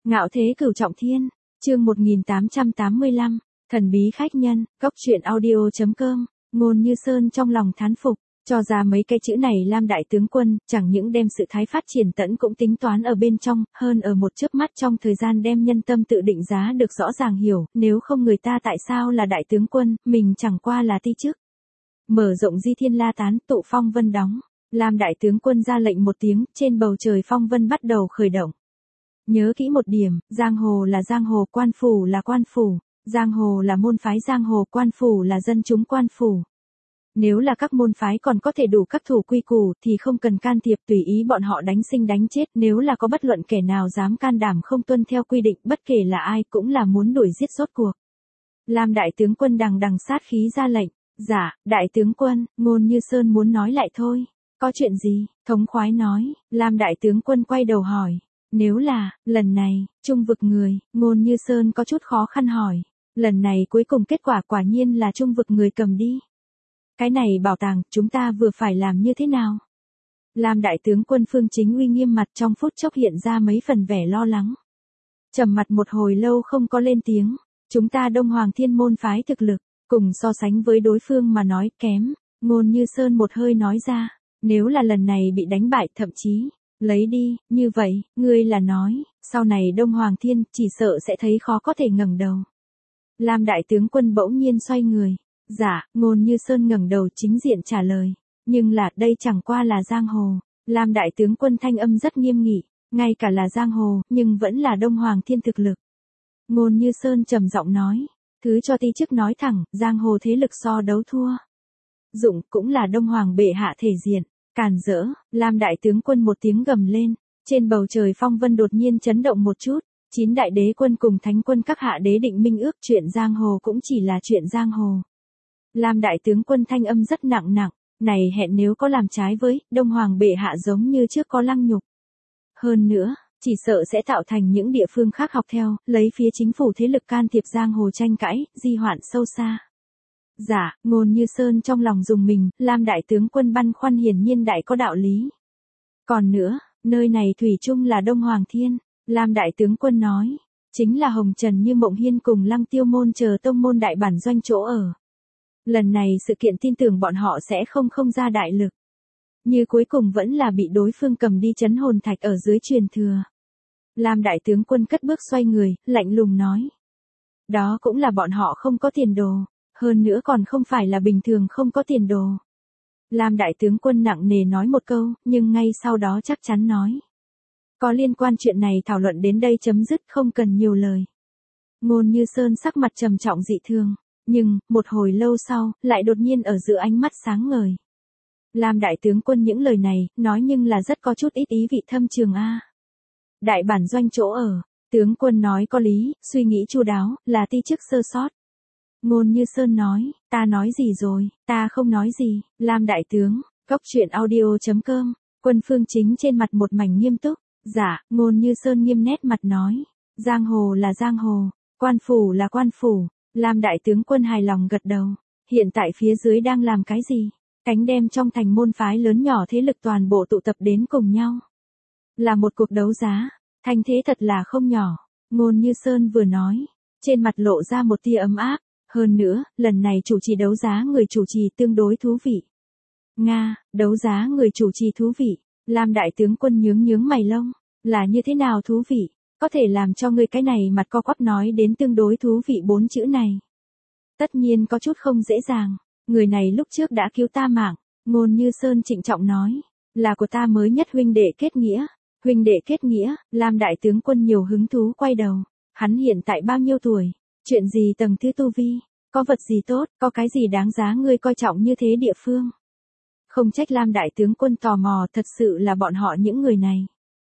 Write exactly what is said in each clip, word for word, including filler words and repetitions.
Ngạo thế cửu trọng thiên, chương một nghìn tám trăm tám mươi lăm, thần bí khách nhân, góc truyện audio.com, Ngôn Như Sơn trong lòng thán phục, cho ra mấy cái chữ này Lam đại tướng quân, chẳng những đem sự thái phát triển tẫn cũng tính toán ở bên trong, hơn ở một chớp mắt trong thời gian đem nhân tâm tự định giá được rõ ràng hiểu, nếu không người ta tại sao là đại tướng quân, mình chẳng qua là ti chức. Mở rộng di thiên la tán, tụ phong vân đóng, Lam đại tướng quân ra lệnh một tiếng, trên bầu trời phong vân bắt đầu khởi động. Nhớ kỹ một điểm, giang hồ là giang hồ, quan phủ là quan phủ, giang hồ là môn phái giang hồ, quan phủ là dân chúng quan phủ. Nếu là các môn phái còn có thể đủ các thủ quy củ thì không cần can thiệp, tùy ý bọn họ đánh sinh đánh chết, nếu là có bất luận kẻ nào dám can đảm không tuân theo quy định, bất kể là ai cũng là muốn đuổi giết rốt cuộc. Lam đại tướng quân đằng đằng sát khí ra lệnh, dạ, đại tướng quân, Ngôn Như Sơn muốn nói lại thôi, có chuyện gì, thống khoái nói, Lam đại tướng quân quay đầu hỏi. Nếu là, lần này, trung vực người, Ngôn Như Sơn có chút khó khăn hỏi. Lần này cuối cùng kết quả quả nhiên là trung vực người cầm đi. Cái này bảo tàng, chúng ta vừa phải làm như thế nào? Lam đại tướng quân Phương Chính uy nghiêm mặt trong phút chốc hiện ra mấy phần vẻ lo lắng. Trầm mặt một hồi lâu không có lên tiếng. Chúng ta Đông Hoàng Thiên môn phái thực lực, cùng so sánh với đối phương mà nói kém. Ngôn Như Sơn một hơi nói ra. Nếu là lần này bị đánh bại thậm chí lấy đi, như vậy, ngươi là nói, sau này Đông Hoàng Thiên chỉ sợ sẽ thấy khó có thể ngẩng đầu. Lam đại tướng quân bỗng nhiên xoay người. Dạ, Ngôn Như Sơn ngẩng đầu chính diện trả lời. Nhưng là, đây chẳng qua là giang hồ. Lam đại tướng quân thanh âm rất nghiêm nghị, ngay cả là giang hồ, nhưng vẫn là Đông Hoàng Thiên thực lực. Ngôn Như Sơn trầm giọng nói. Thứ cho ti chức nói thẳng, giang hồ thế lực so đấu thua. Dụng cũng là Đông Hoàng bệ hạ thể diện. Càn rỡ, Lam đại tướng quân một tiếng gầm lên, trên bầu trời phong vân đột nhiên chấn động một chút, chín đại đế quân cùng thánh quân các hạ đế định minh ước, chuyện giang hồ cũng chỉ là chuyện giang hồ. Lam đại tướng quân thanh âm rất nặng nặng, này hẹn nếu có làm trái với, Đông Hoàng bệ hạ giống như trước có lăng nhục. Hơn nữa, chỉ sợ sẽ tạo thành những địa phương khác học theo, lấy phía chính phủ thế lực can thiệp giang hồ tranh cãi, di hoạn sâu xa. Dạ, Ngôn Như Sơn trong lòng dùng mình, Lam đại tướng quân băn khoăn hiển nhiên đại có đạo lý. Còn nữa, nơi này thủy chung là Đông Hoàng Thiên, Lam đại tướng quân nói, chính là Hồng Trần Như Mộng Hiên cùng Lăng Tiêu môn chờ tông môn đại bản doanh chỗ ở. Lần này sự kiện tin tưởng bọn họ sẽ không không ra đại lực. Như cuối cùng vẫn là bị đối phương cầm đi chấn hồn thạch ở dưới truyền thừa. Lam đại tướng quân cất bước xoay người, lạnh lùng nói. Đó cũng là bọn họ không có tiền đồ. Hơn nữa còn không phải là bình thường không có tiền đồ. Lam đại tướng quân nặng nề nói một câu, nhưng ngay sau đó chắc chắn nói. Có liên quan chuyện này thảo luận đến đây chấm dứt, không cần nhiều lời. Ngôn Như Sơn sắc mặt trầm trọng dị thường, nhưng, một hồi lâu sau, lại đột nhiên ở giữa ánh mắt sáng ngời. Lam đại tướng quân những lời này, nói nhưng là rất có chút ít ý vị thâm trường a. Đại bản doanh chỗ ở, tướng quân nói có lý, suy nghĩ chu đáo, là ti chức sơ sót. Ngôn Như Sơn nói, ta nói gì rồi, ta không nói gì, Lam đại tướng, góc truyện audio.com, Quân Phương Chính trên mặt một mảnh nghiêm túc, dạ, Ngôn Như Sơn nghiêm nét mặt nói, giang hồ là giang hồ, quan phủ là quan phủ, Lam đại tướng quân hài lòng gật đầu, hiện tại phía dưới đang làm cái gì, cánh đem trong thành môn phái lớn nhỏ thế lực toàn bộ tụ tập đến cùng nhau. Là một cuộc đấu giá, thanh thế thật là không nhỏ, Ngôn Như Sơn vừa nói, trên mặt lộ ra một tia ấm áp. Hơn nữa, lần này chủ trì đấu giá người chủ trì tương đối thú vị. Nga, đấu giá người chủ trì thú vị, Lam đại tướng quân nhướng nhướng mày lông, là như thế nào thú vị, có thể làm cho người cái này mặt co quắp nói đến tương đối thú vị bốn chữ này. Tất nhiên có chút không dễ dàng, người này lúc trước đã cứu ta mạng, Ngôn Như Sơn trịnh trọng nói, là của ta mới nhất huynh đệ kết nghĩa, huynh đệ kết nghĩa, Lam đại tướng quân nhiều hứng thú quay đầu, hắn hiện tại bao nhiêu tuổi? Chuyện gì tầng thứ tu vi, có vật gì tốt, có cái gì đáng giá ngươi coi trọng như thế địa phương. Không trách Lam đại tướng quân tò mò, thật sự là bọn họ những người này.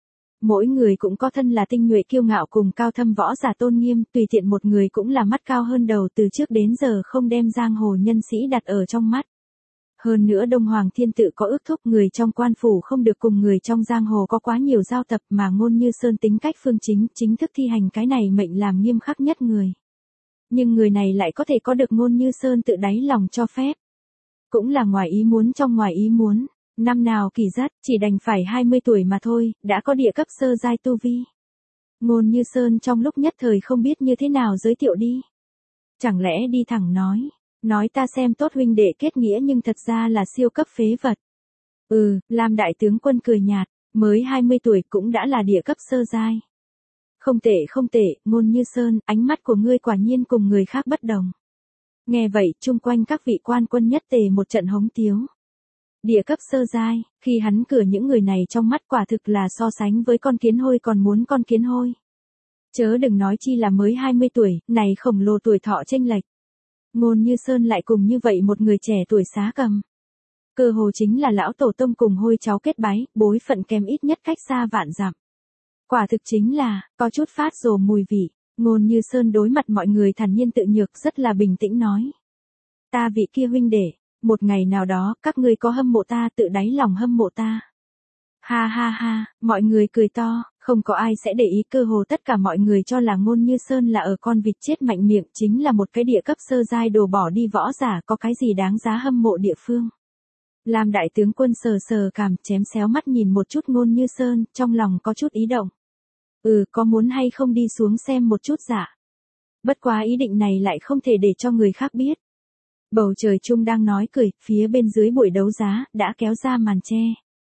Mỗi người cũng có thân là tinh nhuệ kiêu ngạo cùng cao thâm võ giả tôn nghiêm, tùy tiện một người cũng là mắt cao hơn đầu, từ trước đến giờ không đem giang hồ nhân sĩ đặt ở trong mắt. Hơn nữa Đông Hoàng Thiên tự có ước thúc người trong quan phủ không được cùng người trong giang hồ có quá nhiều giao tập, mà Ngôn Như Sơn tính cách Phương Chính, chính thức thi hành cái này mệnh làm nghiêm khắc nhất người. Nhưng người này lại có thể có được Ngôn Như Sơn tự đáy lòng cho phép. Cũng là ngoài ý muốn trong ngoài ý muốn, năm nào kỳ dắt, chỉ đành phải hai mươi tuổi mà thôi, đã có địa cấp sơ giai tu vi. Ngôn Như Sơn trong lúc nhất thời không biết như thế nào giới thiệu đi. Chẳng lẽ đi thẳng nói, nói ta xem tốt huynh đệ kết nghĩa nhưng thật ra là siêu cấp phế vật. Ừ, Lam đại tướng quân cười nhạt, mới hai mươi tuổi cũng đã là địa cấp sơ giai. Không tệ không tệ, Ngôn Như Sơn, ánh mắt của ngươi quả nhiên cùng người khác bất đồng. Nghe vậy, chung quanh các vị quan quân nhất tề một trận hống tiếu. Địa cấp sơ giai, khi hắn cửa những người này trong mắt quả thực là so sánh với con kiến hôi còn muốn con kiến hôi. Chớ đừng nói chi là mới hai mươi tuổi, này khổng lồ tuổi thọ chênh lệch. Ngôn Như Sơn lại cùng như vậy một người trẻ tuổi xá cầm. Cơ hồ chính là lão tổ tông cùng hôi cháu kết bái, bối phận kém ít nhất cách xa vạn dặm. Quả thực chính là, có chút phát rồ mùi vị. Ngôn Như Sơn đối mặt mọi người thản nhiên tự nhược rất là bình tĩnh nói. Ta vị kia huynh đệ, một ngày nào đó các ngươi có hâm mộ ta tự đáy lòng hâm mộ ta. Ha ha ha, mọi người cười to, không có ai sẽ để ý, cơ hồ tất cả mọi người cho là Ngôn Như Sơn là ở con vịt chết mạnh miệng, chính là một cái địa cấp sơ giai đồ bỏ đi võ giả, có cái gì đáng giá hâm mộ địa phương. Lam đại tướng quân sờ sờ cảm, chém xéo mắt nhìn một chút Ngôn Như Sơn, trong lòng có chút ý động. Ừ, có muốn hay không đi xuống xem một chút dạ. Bất quá ý định này lại không thể để cho người khác biết. Bầu trời chung đang nói cười, phía bên dưới buổi đấu giá, đã kéo ra màn che.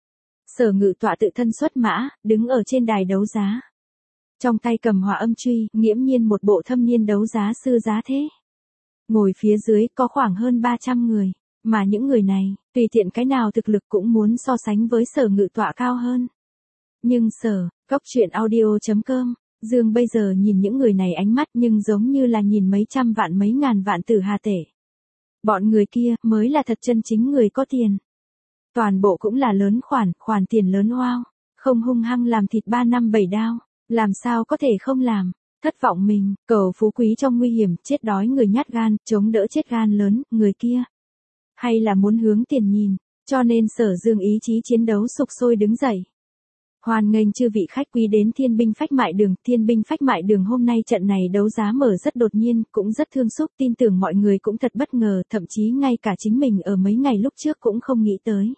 Sở Ngự Tọa tự thân xuất mã, đứng ở trên đài đấu giá. Trong tay cầm hỏa âm truy, nghiễm nhiên một bộ thâm niên đấu giá sư giá thế. Ngồi phía dưới có khoảng hơn ba trăm người, mà những người này, tùy tiện cái nào thực lực cũng muốn so sánh với Sở Ngự Tọa cao hơn. Nhưng sở, góc truyện audio chấm com, Dương bây giờ nhìn những người này ánh mắt nhưng giống như là nhìn mấy trăm vạn mấy ngàn vạn tử hà tể. Bọn người kia mới là thật chân chính người có tiền. Toàn bộ cũng là lớn khoản, khoản tiền lớn wow. Không hung hăng làm thịt ba năm bảy đao, làm sao có thể không làm. Thất vọng mình, cầu phú quý trong nguy hiểm, chết đói người nhát gan, chống đỡ chết gan lớn, người kia. Hay là muốn hướng tiền nhìn, cho nên Sở Dương ý chí chiến đấu sục sôi đứng dậy. Hoan nghênh chư vị khách quý đến Thiên binh phách mại đường, Thiên binh phách mại đường hôm nay trận này đấu giá mở rất đột nhiên, cũng rất thương xúc, tin tưởng mọi người cũng thật bất ngờ, thậm chí ngay cả chính mình ở mấy ngày lúc trước cũng không nghĩ tới.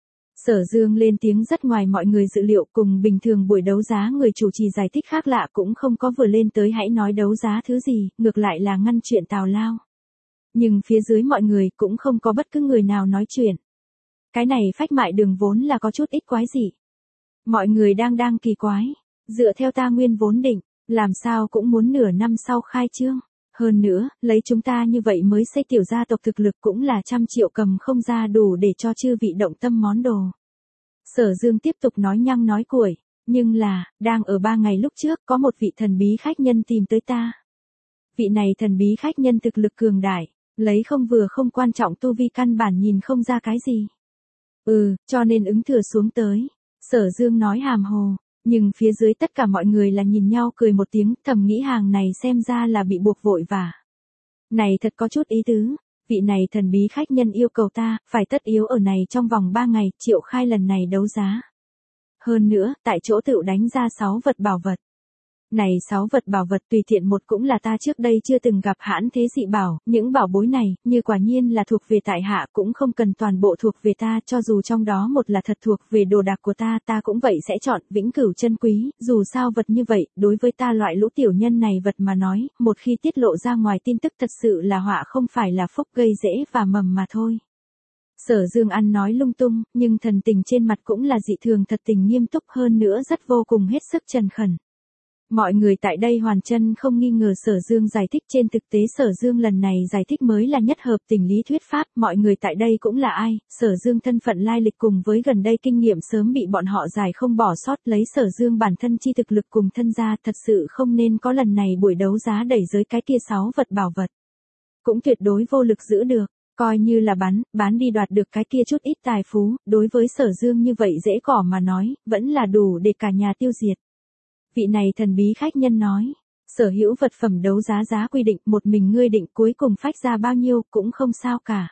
Sở Dương lên tiếng rất ngoài mọi người dự liệu, cùng bình thường buổi đấu giá người chủ trì giải thích khác lạ cũng không có vừa lên tới hãy nói đấu giá thứ gì, ngược lại là ngăn chuyện tào lao. Nhưng phía dưới mọi người cũng không có bất cứ người nào nói chuyện. Cái này phách mại đường vốn là có chút ít quái gì. Mọi người đang đang kỳ quái, dựa theo ta nguyên vốn định, làm sao cũng muốn nửa năm sau khai trương. Hơn nữa, lấy chúng ta như vậy mới xây tiểu gia tộc thực lực cũng là trăm triệu cầm không ra đủ để cho chư vị động tâm món đồ. Sở Dương tiếp tục nói nhăng nói cuội, nhưng là, đang ở ba ngày lúc trước có một vị thần bí khách nhân tìm tới ta. Vị này thần bí khách nhân thực lực cường đại, lấy không vừa không quan trọng tu vi căn bản nhìn không ra cái gì. Ừ, cho nên ứng thừa xuống tới. Sở Dương nói hàm hồ, nhưng phía dưới tất cả mọi người là nhìn nhau cười một tiếng, thầm nghĩ hàng này xem ra là bị buộc vội vả. Này thật có chút ý tứ, vị này thần bí khách nhân yêu cầu ta, phải tất yếu ở này trong vòng ba ngày, triệu khai lần này đấu giá. Hơn nữa, tại chỗ tự đánh ra sáu vật bảo vật. Này sáu vật bảo vật tùy tiện một cũng là ta trước đây chưa từng gặp hãn thế dị bảo, những bảo bối này, như quả nhiên là thuộc về tại hạ cũng không cần toàn bộ thuộc về ta, cho dù trong đó một là thật thuộc về đồ đạc của ta, ta cũng vậy sẽ chọn vĩnh cửu chân quý, dù sao vật như vậy, đối với ta loại lũ tiểu nhân này vật mà nói, một khi tiết lộ ra ngoài tin tức thật sự là họa không phải là phúc gây dễ và mầm mà thôi. Sở Dương ăn nói lung tung, nhưng thần tình trên mặt cũng là dị thường thật tình nghiêm túc, hơn nữa rất vô cùng hết sức trần khẩn. Mọi người tại đây hoàn chân không nghi ngờ Sở Dương giải thích, trên thực tế Sở Dương lần này giải thích mới là nhất hợp tình lý thuyết pháp, mọi người tại đây cũng là ai, Sở Dương thân phận lai lịch cùng với gần đây kinh nghiệm sớm bị bọn họ giải không bỏ sót, lấy Sở Dương bản thân chi thực lực cùng thân gia, thật sự không nên có lần này buổi đấu giá đẩy giới cái kia sáu vật bảo vật. Cũng tuyệt đối vô lực giữ được, coi như là bán, bán đi đoạt được cái kia chút ít tài phú, đối với Sở Dương như vậy dễ cỏ mà nói, vẫn là đủ để cả nhà tiêu diệt. Vị này thần bí khách nhân nói, sở hữu vật phẩm đấu giá giá quy định, một mình ngươi định cuối cùng phách ra bao nhiêu cũng không sao cả.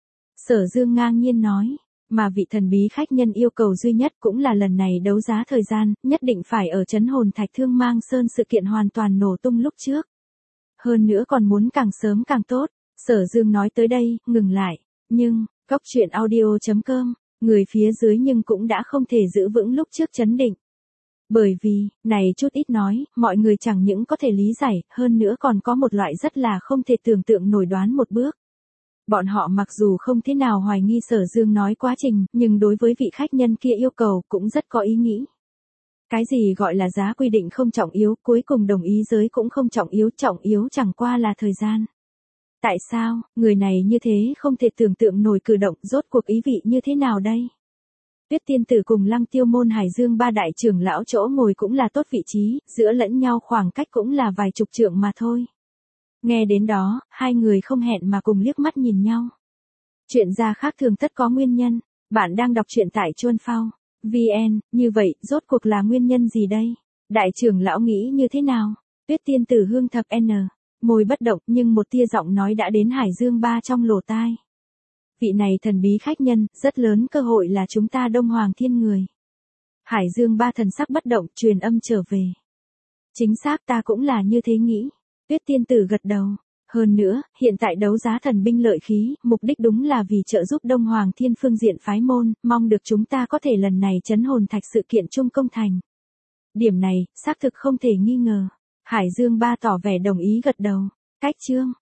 Sở Dương ngang nhiên nói, mà vị thần bí khách nhân yêu cầu duy nhất cũng là lần này đấu giá thời gian, nhất định phải ở trấn hồn thạch Thương Mang Sơn sự kiện hoàn toàn nổ tung lúc trước. Hơn nữa còn muốn càng sớm càng tốt. Sở Dương nói tới đây, ngừng lại, nhưng, góc truyện audio chấm com, người phía dưới nhưng cũng đã không thể giữ vững lúc trước chấn định. Bởi vì, này chút ít nói, mọi người chẳng những có thể lý giải, hơn nữa còn có một loại rất là không thể tưởng tượng nổi đoán một bước. Bọn họ mặc dù không thế nào hoài nghi Sở Dương nói quá trình, nhưng đối với vị khách nhân kia yêu cầu cũng rất có ý nghĩ. Cái gì gọi là giá quy định không trọng yếu, cuối cùng đồng ý giới cũng không trọng yếu, trọng yếu chẳng qua là thời gian. Tại sao, người này như thế không thể tưởng tượng nổi cử động, rốt cuộc ý vị như thế nào đây? Tuyết tiên tử cùng Lăng Tiêu môn Hải Dương ba đại trưởng lão chỗ ngồi cũng là tốt vị trí, giữa lẫn nhau khoảng cách cũng là vài chục trượng mà thôi. Nghe đến đó, hai người không hẹn mà cùng liếc mắt nhìn nhau. Chuyện ra khác thường tất có nguyên nhân, bạn đang đọc truyện tại Chuan Phao vê en, như vậy, rốt cuộc là nguyên nhân gì đây? Đại trưởng lão nghĩ như thế nào? Tuyết tiên tử hương thập N, môi bất động nhưng một tia giọng nói đã đến Hải Dương ba trong lỗ tai. Vị này thần bí khách nhân, rất lớn cơ hội là chúng ta Đông Hoàng Thiên người. Hải Dương ba thần sắc bất động, truyền âm trở về. Chính xác ta cũng là như thế nghĩ. Tuyết tiên tử gật đầu. Hơn nữa, hiện tại đấu giá thần binh lợi khí, mục đích đúng là vì trợ giúp Đông Hoàng Thiên phương diện phái môn, mong được chúng ta có thể lần này trấn hồn thạch sự kiện chung công thành. Điểm này, xác thực không thể nghi ngờ. Hải Dương ba tỏ vẻ đồng ý gật đầu. Cách chương